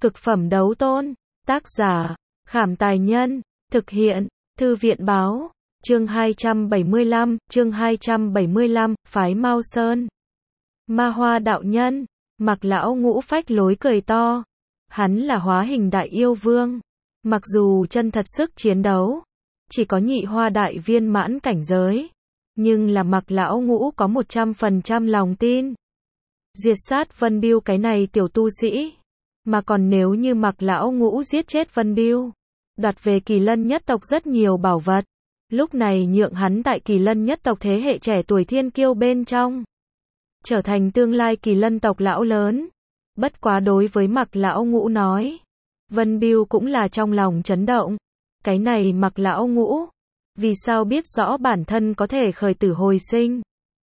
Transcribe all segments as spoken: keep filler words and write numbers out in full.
Cực phẩm đấu tôn. Tác giả, Khảm Tài Nhân. Thực hiện, Thư viện Báo. Chương hai trăm bảy mươi lăm, chương hai trăm bảy mươi lăm, phái Mao Sơn. Ma Hoa đạo nhân, Mặc lão ngũ phách lối cười to. Hắn là hóa hình đại yêu vương. Mặc dù chân thật sức chiến đấu chỉ có nhị hoa đại viên mãn cảnh giới, nhưng là Mặc lão ngũ có một trăm phần trăm lòng tin. Diệt sát Vân Biêu cái này tiểu tu sĩ. Mà còn nếu như Mặc lão ngũ giết chết Vân Biêu, đoạt về Kỳ Lân nhất tộc rất nhiều bảo vật, lúc này nhượng hắn tại Kỳ Lân nhất tộc thế hệ trẻ tuổi thiên kiêu bên trong, trở thành tương lai Kỳ Lân tộc lão lớn. Bất quá đối với Mặc lão ngũ nói, Vân Biêu cũng là trong lòng chấn động. Cái này Mặc lão ngũ, vì sao biết rõ bản thân có thể khởi tử hồi sinh?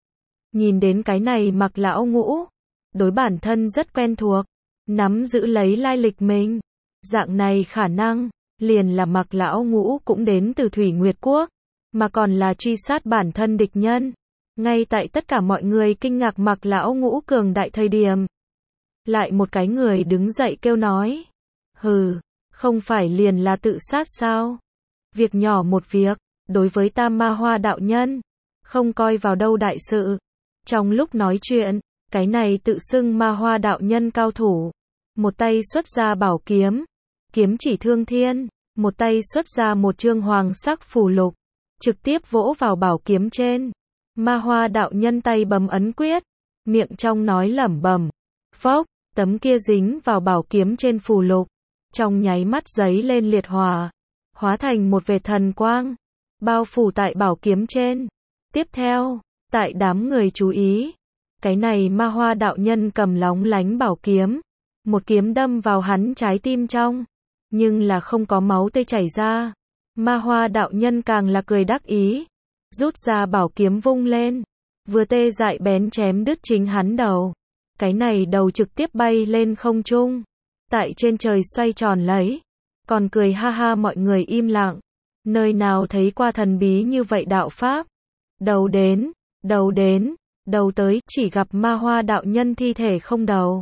Nhìn đến cái này Mặc lão ngũ, đối bản thân rất quen thuộc, nắm giữ lấy lai lịch mình. Dạng này khả năng, liền là Mặc lão ngũ cũng đến từ Thủy Nguyệt Quốc, mà còn là truy sát bản thân địch nhân. Ngay tại tất cả mọi người kinh ngạc Mặc lão ngũ cường đại thời điểm, lại một cái người đứng dậy kêu nói, hừ, không phải liền là tự sát sao? Việc nhỏ một việc, đối với Tam Ma Hoa đạo nhân, không coi vào đâu đại sự. Trong lúc nói chuyện, cái này tự xưng Ma Hoa đạo nhân cao thủ, một tay xuất ra bảo kiếm, kiếm chỉ thương thiên, một tay xuất ra một chương hoàng sắc phù lục, trực tiếp vỗ vào bảo kiếm trên. Ma Hoa đạo nhân tay bấm ấn quyết, miệng trong nói lẩm bẩm, phốc, tấm kia dính vào bảo kiếm trên phù lục, trong nháy mắt giấy lên liệt hỏa, hóa thành một vệt thần quang, bao phủ tại bảo kiếm trên. Tiếp theo, tại đám người chú ý, cái này Ma Hoa đạo nhân cầm lóng lánh bảo kiếm, một kiếm đâm vào hắn trái tim trong, nhưng là không có máu tươi chảy ra. Ma Hoa đạo nhân càng là cười đắc ý, rút ra bảo kiếm vung lên, vừa tê dại bén chém đứt chính hắn đầu. Cái này đầu trực tiếp bay lên không trung, tại trên trời xoay tròn lấy, còn cười ha ha. Mọi người im lặng, nơi nào thấy qua thần bí như vậy đạo pháp. Đầu đến, đầu đến, đầu tới, chỉ gặp Ma Hoa đạo nhân thi thể không đầu.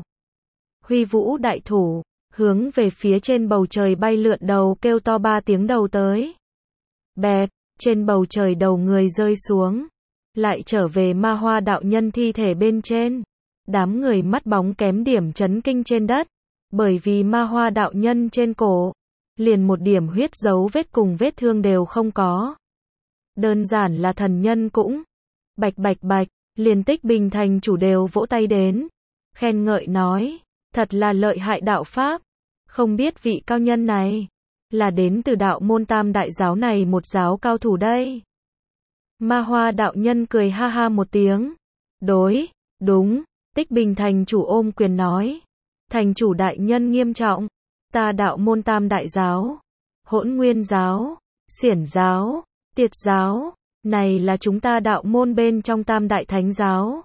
Huy vũ đại thủ, hướng về phía trên bầu trời bay lượn đầu kêu to ba tiếng đầu tới. Bẹp, trên bầu trời đầu người rơi xuống, lại trở về Ma Hoa đạo nhân thi thể bên trên. Đám người mắt bóng kém điểm chấn kinh trên đất, bởi vì Ma Hoa đạo nhân trên cổ, liền một điểm huyết dấu vết cùng vết thương đều không có. Đơn giản là thần nhân cũng. Bạch bạch bạch, liền Tích Bình thành chủ đều vỗ tay đến, khen ngợi nói, thật là lợi hại đạo pháp. Không biết vị cao nhân này, là đến từ đạo môn Tam đại giáo này một giáo cao thủ đây. Ma Hoa đạo nhân cười ha ha một tiếng, đối, đúng. Tích Bình thành chủ ôm quyền nói, thành chủ đại nhân nghiêm trọng, ta đạo môn Tam đại giáo, Hỗn Nguyên giáo, Xiển giáo, Tiệt giáo, này là chúng ta đạo môn bên trong Tam đại thánh giáo.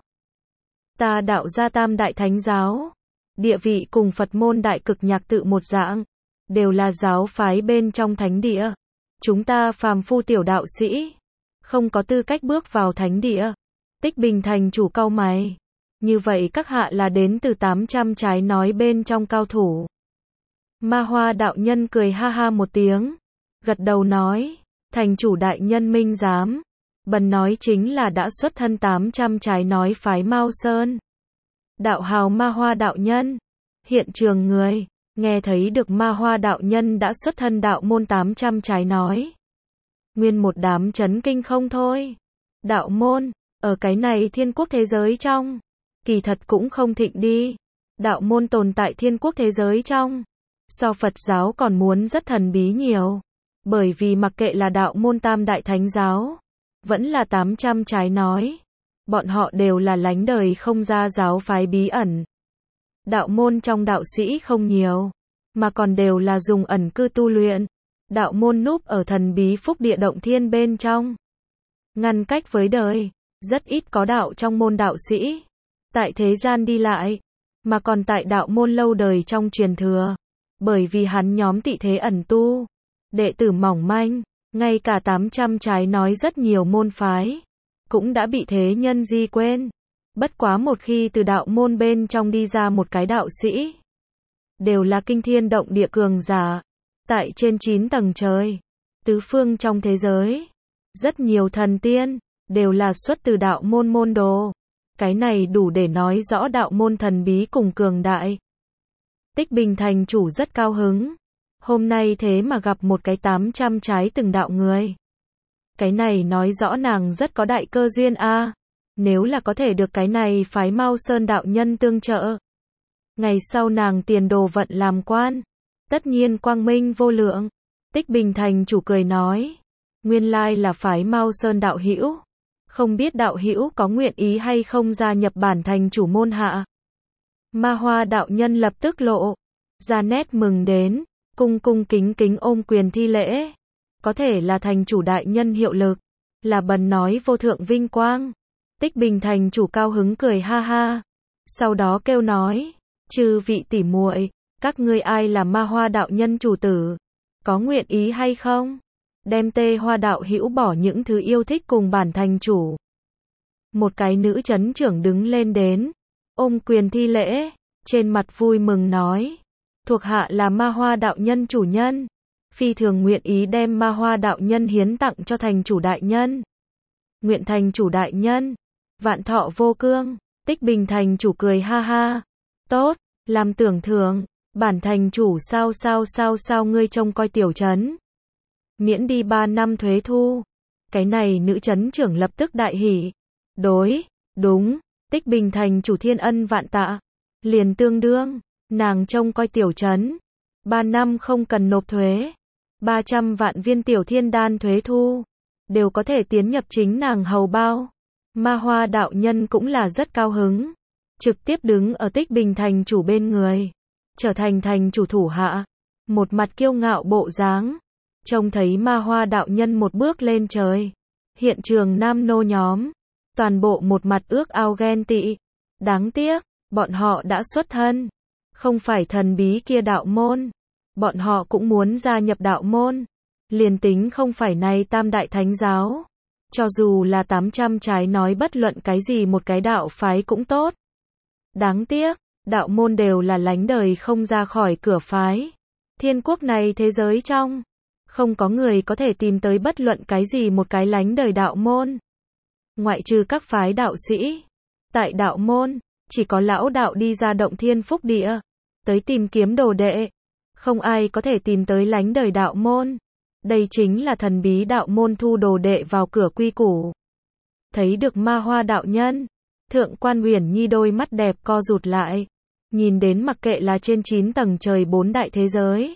Ta đạo gia Tam đại thánh giáo, địa vị cùng Phật môn Đại Cực Nhạc Tự một dạng, đều là giáo phái bên trong thánh địa. Chúng ta phàm phu tiểu đạo sĩ, không có tư cách bước vào thánh địa. Tích Bình thành chủ cau mày. Như vậy các hạ là đến từ tám trăm trái nói bên trong cao thủ. Ma Hoa đạo nhân cười ha ha một tiếng, gật đầu nói, thành chủ đại nhân minh giám, bần nói chính là đã xuất thân tám trăm trái nói phái Mao Sơn. Đạo hào Ma Hoa đạo nhân. Hiện trường người, nghe thấy được Ma Hoa đạo nhân đã xuất thân đạo môn tám trăm trái nói. Nguyên một đám chấn kinh không thôi. Đạo môn, ở cái này thiên quốc thế giới trong, kỳ thật cũng không thịnh đi. Đạo môn tồn tại thiên quốc thế giới trong, so Phật giáo còn muốn rất thần bí nhiều. Bởi vì mặc kệ là đạo môn Tam đại thánh giáo, vẫn là tám trăm trái nói, bọn họ đều là lánh đời không ra giáo phái bí ẩn. Đạo môn trong đạo sĩ không nhiều, mà còn đều là dùng ẩn cư tu luyện. Đạo môn núp ở thần bí phúc địa động thiên bên trong, ngăn cách với đời, rất ít có đạo trong môn đạo sĩ tại thế gian đi lại, mà còn tại đạo môn lâu đời trong truyền thừa, bởi vì hắn nhóm tị thế ẩn tu, đệ tử mỏng manh, ngay cả tám trăm trái nói rất nhiều môn phái, cũng đã bị thế nhân di quên. Bất quá một khi từ đạo môn bên trong đi ra một cái đạo sĩ, đều là kinh thiên động địa cường giả. Tại trên chín tầng trời, tứ phương trong thế giới, rất nhiều thần tiên, đều là xuất từ đạo môn môn đồ. Cái này đủ để nói rõ đạo môn thần bí cùng cường đại. Tích Bình thành chủ rất cao hứng. Hôm nay thế mà gặp một cái tám trăm trái từng đạo người. Cái này nói rõ nàng rất có đại cơ duyên a. À. Nếu là có thể được cái này phái Mao Sơn đạo nhân tương trợ. Ngày sau nàng tiền đồ vận làm quan. Tất nhiên quang minh vô lượng. Tích Bình thành chủ cười nói. Nguyên lai là phái Mao Sơn đạo hữu. Không biết đạo hữu có nguyện ý hay không gia nhập bản thành chủ môn hạ. Ma Hoa đạo nhân lập tức lộ ra nét mừng đến, cung cung kính kính ôm quyền thi lễ. Có thể là thành chủ đại nhân hiệu lực, là bần nói vô thượng vinh quang. Tích Bình thành chủ cao hứng cười ha ha. Sau đó kêu nói, chư vị tỷ muội, các ngươi ai là Ma Hoa đạo nhân chủ tử, có nguyện ý hay không? Đem Tê Hoa đạo hữu bỏ những thứ yêu thích cùng bản thành chủ. Một cái nữ chấn trưởng đứng lên đến, ôm quyền thi lễ, trên mặt vui mừng nói, thuộc hạ là Ma Hoa đạo nhân chủ nhân, phi thường nguyện ý đem Ma Hoa đạo nhân hiến tặng cho thành chủ đại nhân. Nguyện thành chủ đại nhân, vạn thọ vô cương. Tích Bình thành chủ cười ha ha. Tốt, làm tưởng thưởng, bản thành chủ sao sao sao sao ngươi trông coi tiểu trấn. Miễn đi ba năm thuế thu. Cái này nữ trấn trưởng lập tức đại hỉ. Đối, đúng, Tích Bình thành chủ thiên ân vạn tạ. Liền tương đương, nàng trông coi tiểu trấn. Ba năm không cần nộp thuế. Ba trăm vạn viên tiểu thiên đan thuế thu. Đều có thể tiến nhập chính nàng hầu bao. Ma Hoa đạo nhân cũng là rất cao hứng. Trực tiếp đứng ở Tích Bình thành chủ bên người. Trở thành thành chủ thủ hạ. Một mặt kiêu ngạo bộ dáng. Trông thấy Ma Hoa đạo nhân một bước lên trời. Hiện trường nam nô nhóm. Toàn bộ một mặt ước ao ghen tị. Đáng tiếc, bọn họ đã xuất thân. Không phải thần bí kia đạo môn. Bọn họ cũng muốn gia nhập đạo môn. Liền tính không phải này tam đại thánh giáo. Cho dù là tám trăm trái nói bất luận cái gì một cái đạo phái cũng tốt. Đáng tiếc, đạo môn đều là lánh đời không ra khỏi cửa phái. Thiên quốc này thế giới trong. Không có người có thể tìm tới bất luận cái gì một cái lánh đời đạo môn. Ngoại trừ các phái đạo sĩ. Tại đạo môn, chỉ có lão đạo đi ra động thiên phúc địa. Tới tìm kiếm đồ đệ. Không ai có thể tìm tới lánh đời đạo môn. Đây chính là thần bí đạo môn thu đồ đệ vào cửa quy củ. Thấy được Ma Hoa đạo nhân. Thượng quan Uyển Nhi đôi mắt đẹp co rụt lại. Nhìn đến mặc kệ là trên chín tầng trời bốn đại thế giới.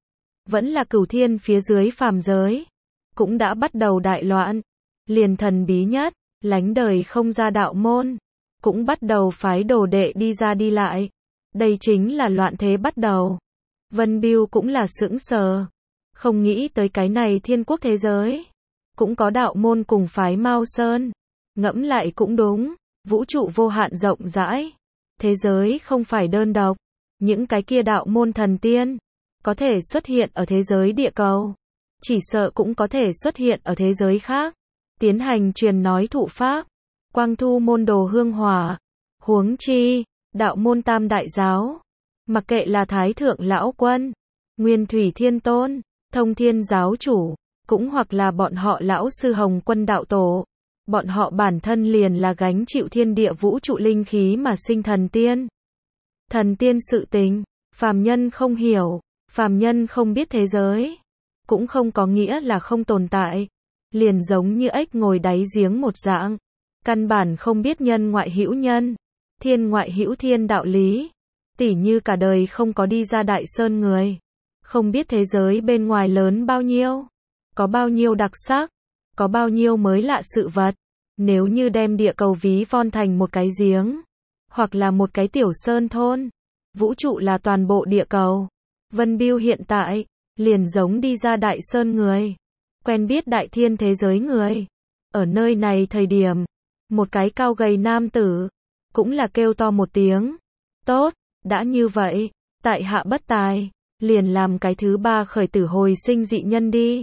Vẫn là cửu thiên phía dưới phàm giới. Cũng đã bắt đầu đại loạn. Liền thần bí nhất, lánh đời không ra đạo môn. Cũng bắt đầu phái đồ đệ đi ra đi lại. Đây chính là loạn thế bắt đầu. Vân Biêu cũng là sững sờ. Không nghĩ tới cái này thiên quốc thế giới. Cũng có đạo môn cùng phái Mao Sơn. Ngẫm lại cũng đúng. Vũ trụ vô hạn rộng rãi. Thế giới không phải đơn độc. Những cái kia đạo môn thần tiên. Có thể xuất hiện ở thế giới địa cầu. Chỉ sợ cũng có thể xuất hiện ở thế giới khác. Tiến hành truyền nói thụ pháp. Quang thu môn đồ hương hỏa. Huống chi, đạo môn tam đại giáo. Mặc kệ là Thái Thượng Lão Quân. Nguyên Thủy Thiên Tôn. Thông Thiên Giáo Chủ. Cũng hoặc là bọn họ Lão Sư Hồng Quân Đạo Tổ. Bọn họ bản thân liền là gánh chịu thiên địa vũ trụ linh khí mà sinh thần tiên. Thần tiên sự tình, phàm nhân không hiểu, phàm nhân không biết thế giới. Cũng không có nghĩa là không tồn tại. Liền giống như ếch ngồi đáy giếng một dạng. Căn bản không biết nhân ngoại hữu nhân. Thiên ngoại hữu thiên đạo lý. Tỉ như cả đời không có đi ra đại sơn người. Không biết thế giới bên ngoài lớn bao nhiêu. Có bao nhiêu đặc sắc. Có bao nhiêu mới lạ sự vật. Nếu như đem địa cầu ví von thành một cái giếng. Hoặc là một cái tiểu sơn thôn. Vũ trụ là toàn bộ địa cầu. Vân Biêu hiện tại. Liền giống đi ra đại sơn người. Quen biết đại thiên thế giới người. Ở nơi này thời điểm. Một cái cao gầy nam tử. Cũng là kêu to một tiếng. Tốt, đã như vậy. Tại hạ bất tài. Liền làm cái thứ ba khởi tử hồi sinh dị nhân đi.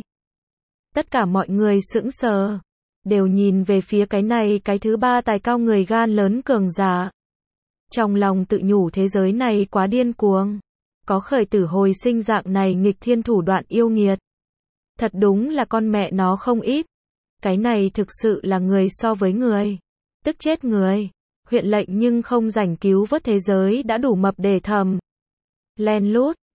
Tất cả mọi người sững sờ. Đều nhìn về phía cái này cái thứ ba tài cao người gan lớn cường giả. Trong lòng tự nhủ thế giới này quá điên cuồng. Có khởi tử hồi sinh dạng này nghịch thiên thủ đoạn yêu nghiệt. Thật đúng là con mẹ nó không ít. Cái này thực sự là người so với người. Tức chết người. Huyện lệnh nhưng không rảnh cứu vớt thế giới đã đủ mập để thầm. Len lút.